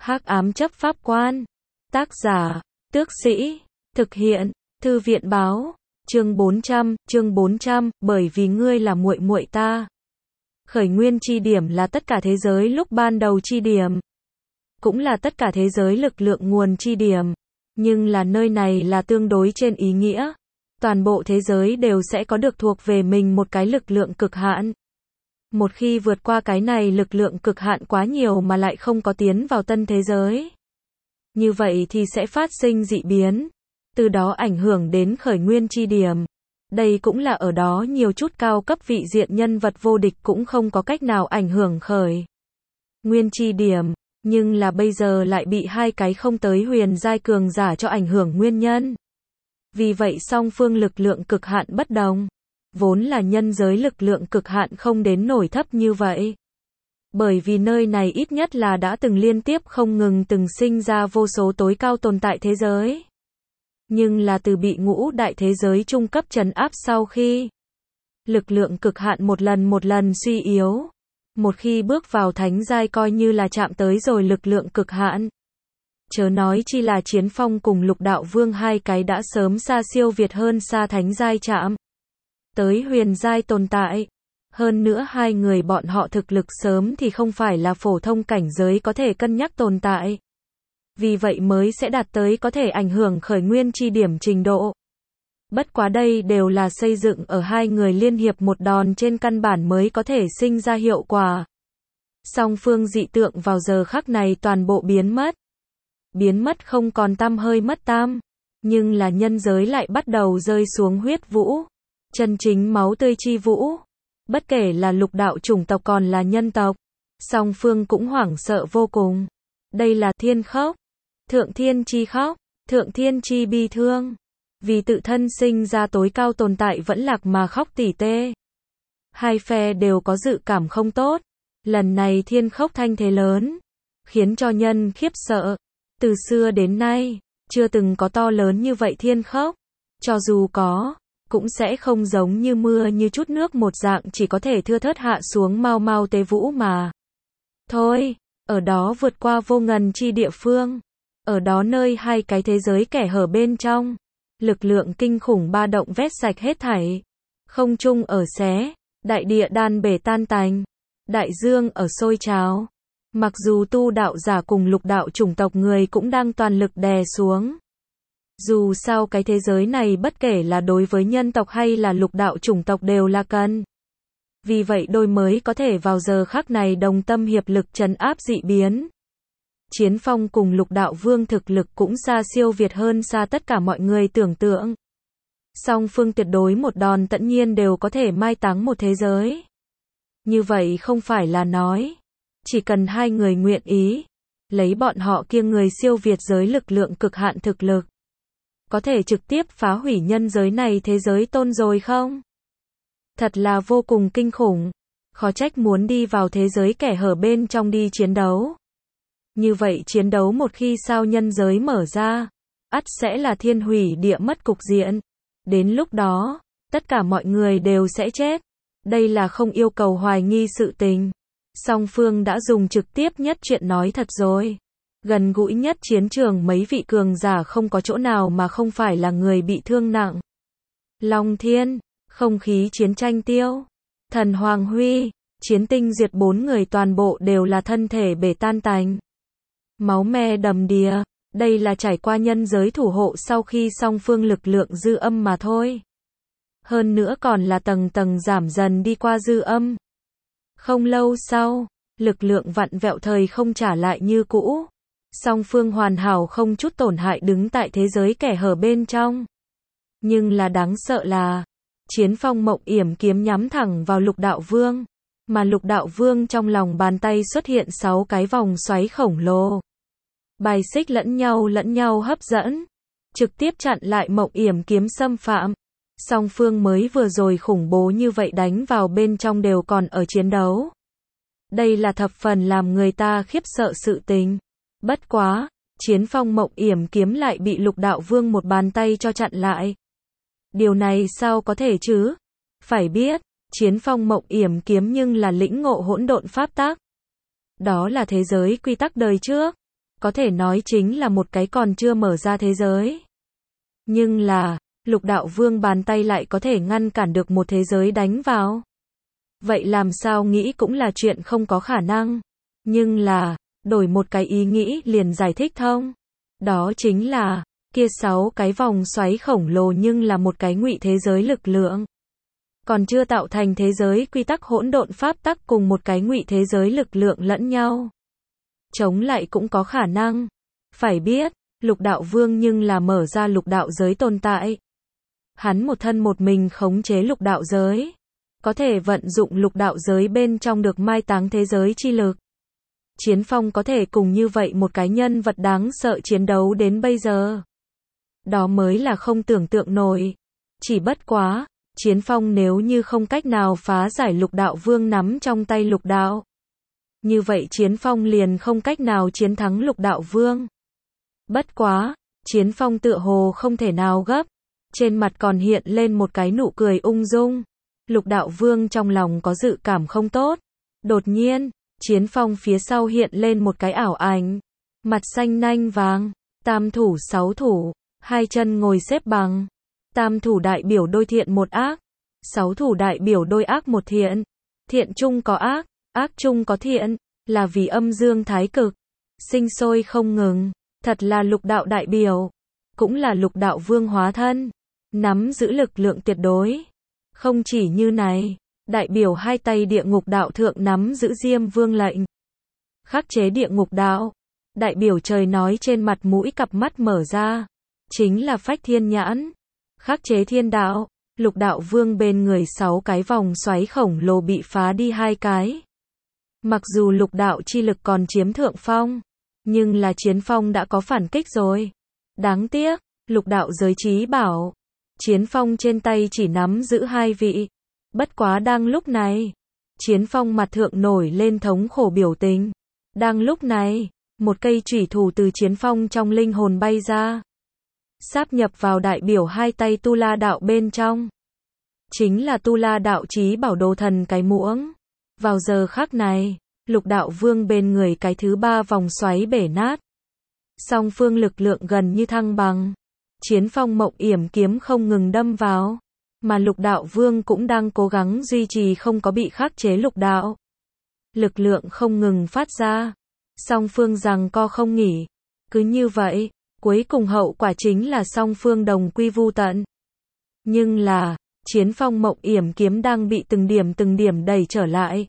Hắc ám chấp pháp quan. Tác giả, Tước Sĩ. Thực hiện, Thư viện báo. Chương 400, bởi vì ngươi là muội muội ta. Khởi nguyên chi điểm là tất cả thế giới lúc ban đầu chi điểm. Cũng là tất cả thế giới lực lượng nguồn chi điểm. Nhưng là nơi này là tương đối trên ý nghĩa. Toàn bộ thế giới đều sẽ có được thuộc về mình một cái lực lượng cực hạn. Một khi vượt qua cái này lực lượng cực hạn quá nhiều mà lại không có tiến vào tân thế giới. Như vậy thì sẽ phát sinh dị biến. Từ đó ảnh hưởng đến khởi nguyên chi điểm. Đây cũng là ở đó nhiều chút cao cấp vị diện nhân vật vô địch cũng không có cách nào ảnh hưởng khởi nguyên chi điểm. Nhưng là bây giờ lại bị hai cái không tới huyền giai cường giả cho ảnh hưởng nguyên nhân. Vì vậy song phương lực lượng cực hạn bất đồng. Vốn là nhân giới lực lượng cực hạn không đến nổi thấp như vậy. Bởi vì nơi này ít nhất là đã từng liên tiếp không ngừng từng sinh ra vô số tối cao tồn tại thế giới. Nhưng là từ bị ngũ đại thế giới trung cấp trấn áp sau khi lực lượng cực hạn một lần suy yếu. Một khi bước vào thánh giai coi như là chạm tới rồi lực lượng cực hạn. Chớ nói chi là Chiến Phong cùng Lục Đạo Vương hai cái đã sớm xa siêu việt hơn xa thánh giai chạm tới huyền giai tồn tại. Hơn nữa hai người bọn họ thực lực sớm thì không phải là phổ thông cảnh giới có thể cân nhắc tồn tại. Vì vậy mới sẽ đạt tới có thể ảnh hưởng khởi nguyên chi điểm trình độ. Bất quá đây đều là xây dựng ở hai người liên hiệp một đòn trên căn bản mới có thể sinh ra hiệu quả. Song phương dị tượng vào giờ khắc này toàn bộ biến mất. Biến mất không còn tăm hơi mất tam. Nhưng là nhân giới lại bắt đầu rơi xuống huyết vũ. Chân chính máu tươi chi vũ. Bất kể là lục đạo chủng tộc còn là nhân tộc. Song phương cũng hoảng sợ vô cùng. Đây là thiên khóc. Thượng thiên chi khóc. Thượng thiên chi bi thương. Vì tự thân sinh ra tối cao tồn tại vẫn lạc mà khóc tỉ tê. Hai phe đều có dự cảm không tốt. Lần này thiên khóc thanh thế lớn. Khiến cho nhân khiếp sợ. Từ xưa đến nay, chưa từng có to lớn như vậy thiên khóc. Cho dù có, cũng sẽ không giống như mưa như chút nước một dạng chỉ có thể thưa thớt hạ xuống mau mau tế vũ mà. Thôi, ở đó vượt qua vô ngần chi địa phương. Ở đó nơi hai cái thế giới kẻ hở bên trong. Lực lượng kinh khủng ba động vét sạch hết thảy. Không trung ở xé, đại địa đan bể tan tành. Đại dương ở sôi trào. Mặc dù tu đạo giả cùng lục đạo chủng tộc người cũng đang toàn lực đè xuống. Dù sao cái thế giới này bất kể là đối với nhân tộc hay là lục đạo chủng tộc đều là cần. Vì vậy đôi mới có thể vào giờ khắc này đồng tâm hiệp lực trấn áp dị biến. Chiến Phong cùng Lục Đạo Vương thực lực cũng xa siêu việt hơn xa tất cả mọi người tưởng tượng. Song phương tuyệt đối một đòn tất nhiên đều có thể mai táng một thế giới. Như vậy không phải là nói. Chỉ cần hai người nguyện ý. Lấy bọn họ kia người siêu việt giới lực lượng cực hạn thực lực. Có thể trực tiếp phá hủy nhân giới này thế giới tôn rồi không? Thật là vô cùng kinh khủng. Khó trách muốn đi vào thế giới kẻ hở bên trong đi chiến đấu. Như vậy chiến đấu một khi sao nhân giới mở ra, ắt sẽ là thiên hủy địa mất cục diện. Đến lúc đó, tất cả mọi người đều sẽ chết. Đây là không yêu cầu hoài nghi sự tình. Song phương đã dùng trực tiếp nhất chuyện nói thật rồi. Gần gũi nhất chiến trường mấy vị cường giả không có chỗ nào mà không phải là người bị thương nặng. Long Thiên, không khí chiến tranh tiêu. Thần Hoàng Huy, chiến tinh diệt 4 người toàn bộ đều là thân thể bể tan tành. Máu me đầm đìa, đây là trải qua nhân giới thủ hộ sau khi song phương lực lượng dư âm mà thôi. Hơn nữa còn là tầng tầng giảm dần đi qua dư âm. Không lâu sau, lực lượng vặn vẹo thời không trả lại như cũ. Song phương hoàn hảo không chút tổn hại đứng tại thế giới kẻ hở bên trong. Nhưng là đáng sợ là, Chiến Phong mộng yểm kiếm nhắm thẳng vào Lục Đạo Vương. Mà Lục Đạo Vương trong lòng bàn tay xuất hiện 6 cái vòng xoáy khổng lồ. Bài xích lẫn nhau hấp dẫn. Trực tiếp chặn lại mộng yểm kiếm xâm phạm. Song phương mới vừa rồi khủng bố như vậy đánh vào bên trong đều còn ở chiến đấu. Đây là thập phần làm người ta khiếp sợ sự tình. Bất quá, Chiến Phong mộng yểm kiếm lại bị Lục Đạo Vương một bàn tay cho chặn lại. Điều này sao có thể chứ? Phải biết, Chiến Phong mộng yểm kiếm nhưng là lĩnh ngộ hỗn độn pháp tắc. Đó là thế giới quy tắc đời trước. có thể nói chính là một cái còn chưa mở ra thế giới. Nhưng là, Lục Đạo Vương bàn tay lại có thể ngăn cản được một thế giới đánh vào. Vậy làm sao nghĩ cũng là chuyện không có khả năng. Nhưng là, đổi một cái ý nghĩ liền giải thích thông. Đó chính là, kia 6 cái vòng xoáy khổng lồ nhưng là một cái ngụy thế giới lực lượng. Còn chưa tạo thành thế giới quy tắc hỗn độn pháp tắc cùng một cái ngụy thế giới lực lượng lẫn nhau. Chống lại cũng có khả năng. Phải biết, Lục Đạo Vương nhưng là mở ra lục đạo giới tồn tại. Hắn một thân một mình khống chế lục đạo giới. Có thể vận dụng lục đạo giới bên trong được mai táng thế giới chi lực. Chiến Phong có thể cùng như vậy một cái nhân vật đáng sợ chiến đấu đến bây giờ. Đó mới là không tưởng tượng nổi. Chỉ bất quá, Chiến Phong nếu như không cách nào phá giải Lục Đạo Vương nắm trong tay lục đạo. Như vậy Chiến Phong liền không cách nào chiến thắng Lục Đạo Vương. Bất quá, Chiến Phong tựa hồ không thể nào gấp. Trên mặt còn hiện lên một cái nụ cười ung dung. Lục Đạo Vương trong lòng có dự cảm không tốt. Đột nhiên, Chiến Phong phía sau hiện lên một cái ảo ảnh. Mặt xanh nanh vàng, tam thủ 6 thủ, hai chân ngồi xếp bằng. Tam thủ đại biểu đôi thiện một ác. 6 thủ đại biểu đôi ác một thiện. Thiện chung có ác, ác chung có thiện, là vì âm dương thái cực. Sinh sôi không ngừng, thật là lục đạo đại biểu. Cũng là Lục Đạo Vương hóa thân. Nắm giữ lực lượng tuyệt đối. Không chỉ như này, đại biểu hai tay địa ngục đạo thượng nắm giữ Diêm Vương lệnh. Khắc chế địa ngục đạo. Đại biểu trời nói trên mặt mũi cặp mắt mở ra. Chính là phách thiên nhãn. Khắc chế thiên đạo. Lục Đạo Vương bên người 6 cái vòng xoáy khổng lồ bị phá đi 2 cái. Mặc dù lục đạo chi lực còn chiếm thượng phong. Nhưng là Chiến Phong đã có phản kích rồi. Đáng tiếc, lục đạo giới trí bảo. Chiến Phong trên tay chỉ nắm giữ 2 vị. Bất quá đang lúc này, Chiến Phong mặt thượng nổi lên thống khổ biểu tình. Đang lúc này, một cây chủy thủ từ Chiến Phong trong linh hồn bay ra. Sáp nhập vào đại biểu hai tay Tu La đạo bên trong. Chính là Tu La đạo chí bảo đồ thần cái muỗng. Vào giờ khắc này, Lục Đạo Vương bên người cái thứ 3 vòng xoáy bể nát. Song phương lực lượng gần như thăng bằng. Chiến Phong mộng yểm kiếm không ngừng đâm vào. Mà Lục Đạo Vương cũng đang cố gắng duy trì không có bị khắc chế lục đạo. Lực lượng không ngừng phát ra. Song phương giằng co không nghỉ. Cứ như vậy, cuối cùng hậu quả chính là song phương đồng quy vu tận. Nhưng là, Chiến Phong mộng yểm kiếm đang bị từng điểm đẩy trở lại.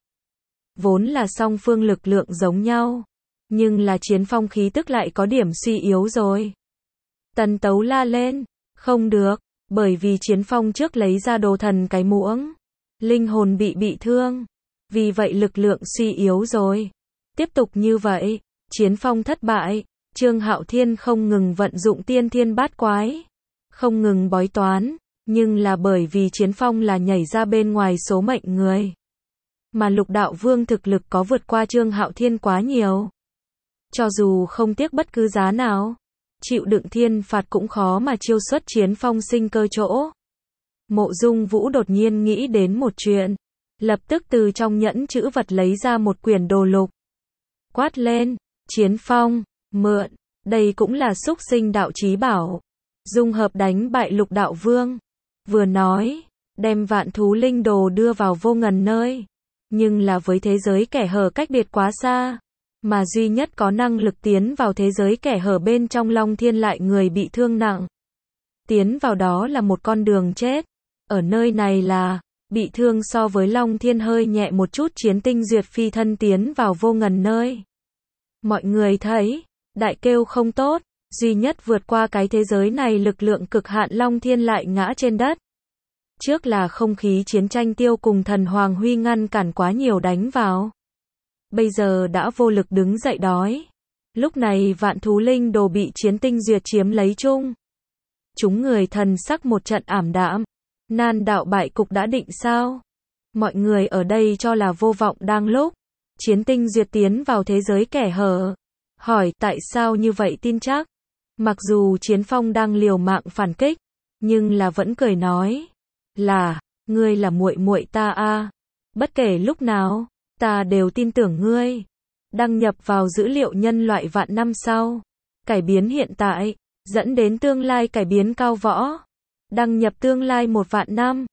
Vốn là song phương lực lượng giống nhau. Nhưng là Chiến Phong khí tức lại có điểm suy yếu rồi. Tần Tấu la lên. Không được. Bởi vì Chiến Phong trước lấy ra đồ thần cái muỗng. Linh hồn bị thương. Vì vậy lực lượng suy yếu rồi. Tiếp tục như vậy. Chiến Phong thất bại. Trương Hạo Thiên không ngừng vận dụng tiên thiên bát quái. Không ngừng bói toán. Nhưng là bởi vì Chiến Phong là nhảy ra bên ngoài số mệnh người. Mà Lục Đạo Vương thực lực có vượt qua Trương Hạo Thiên quá nhiều. Cho dù không tiếc bất cứ giá nào. Chịu đựng thiên phạt cũng khó mà chiêu xuất Chiến Phong sinh cơ chỗ. Mộ Dung Vũ đột nhiên nghĩ đến một chuyện. Lập tức từ trong nhẫn chữ vật lấy ra một quyển đồ lục. Quát lên, Chiến Phong, mượn, đây cũng là xúc sinh đạo chí bảo. Dung hợp đánh bại Lục Đạo Vương. Vừa nói, đem vạn thú linh đồ đưa vào vô ngần nơi. Nhưng là với thế giới kẻ hở cách biệt quá xa. Mà duy nhất có năng lực tiến vào thế giới kẻ hở bên trong Long Thiên lại người bị thương nặng. Tiến vào đó là một con đường chết. Ở nơi này là, bị thương so với Long Thiên hơi nhẹ một chút Chiến Tinh Duyệt phi thân tiến vào vô ngần nơi. Mọi người thấy, đại kêu không tốt, duy nhất vượt qua cái thế giới này lực lượng cực hạn Long Thiên lại ngã trên đất. Trước là không khí chiến tranh tiêu cùng thần Hoàng Huy ngăn cản quá nhiều đánh vào. Bây giờ đã vô lực đứng dậy đói. Lúc này vạn thú linh đồ bị Chiến Tinh Duyệt chiếm lấy chung. Chúng người thần sắc một trận ảm đạm. Nan đạo bại cục đã định sao? Mọi người ở đây cho là vô vọng đang lúc. Chiến Tinh Duyệt tiến vào thế giới kẻ hở. Hỏi tại sao như vậy tin chắc? Mặc dù Chiến Phong đang liều mạng phản kích. Nhưng là vẫn cười nói. Là, ngươi là muội muội ta a. Bất kể lúc nào. Ta đều tin tưởng ngươi. Đăng nhập vào dữ liệu nhân loại vạn năm sau. Cải biến hiện tại, dẫn đến tương lai cải biến cao võ. Đăng nhập tương lai 1 vạn năm.